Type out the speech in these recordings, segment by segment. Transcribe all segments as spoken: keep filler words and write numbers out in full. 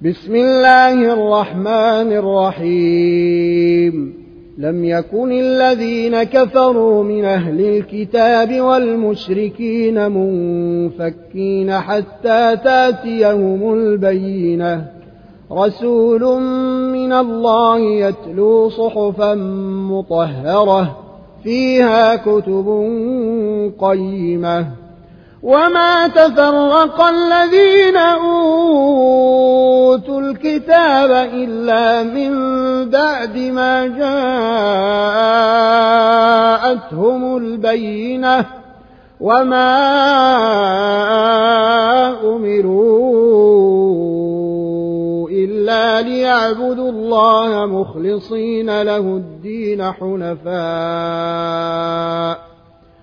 بسم الله الرحمن الرحيم لم يكن الذين كفروا من أهل الكتاب والمشركين منفكين حتى تاتيهم البينة رسول من الله يتلو صحفا مطهرة فيها كتب قيمة وما تفرق الذين أوتوا الكتاب إلا من بعد ما جاءتهم البينة وما أمروا إلا ليعبدوا الله مخلصين له الدين حنفاء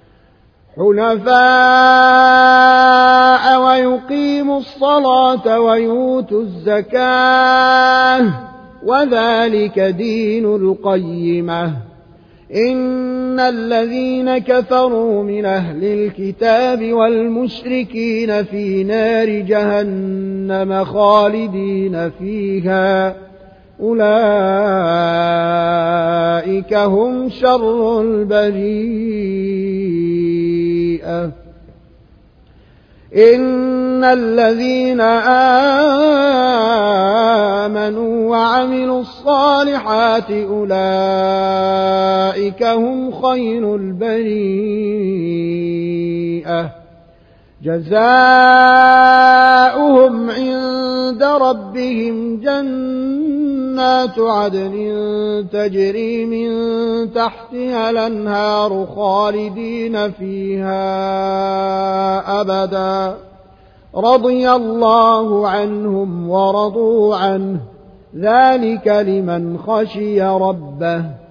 حنفاء ويقيموا الصلاة ويؤتوا الزكاة وذلك دين القيمة إن الذين كفروا من أهل الكتاب والمشركين في نار جهنم خالدين فيها أولئك هم شر البرية إن الذين آمنوا وعملوا الصالحات أولئك هم خير البرية جزاؤهم عند ربهم جنات عدن تجري من تحتها الأنهار خالدين فيها أبدا رضي الله عنهم ورضوا عنه ذلك لمن خشي ربه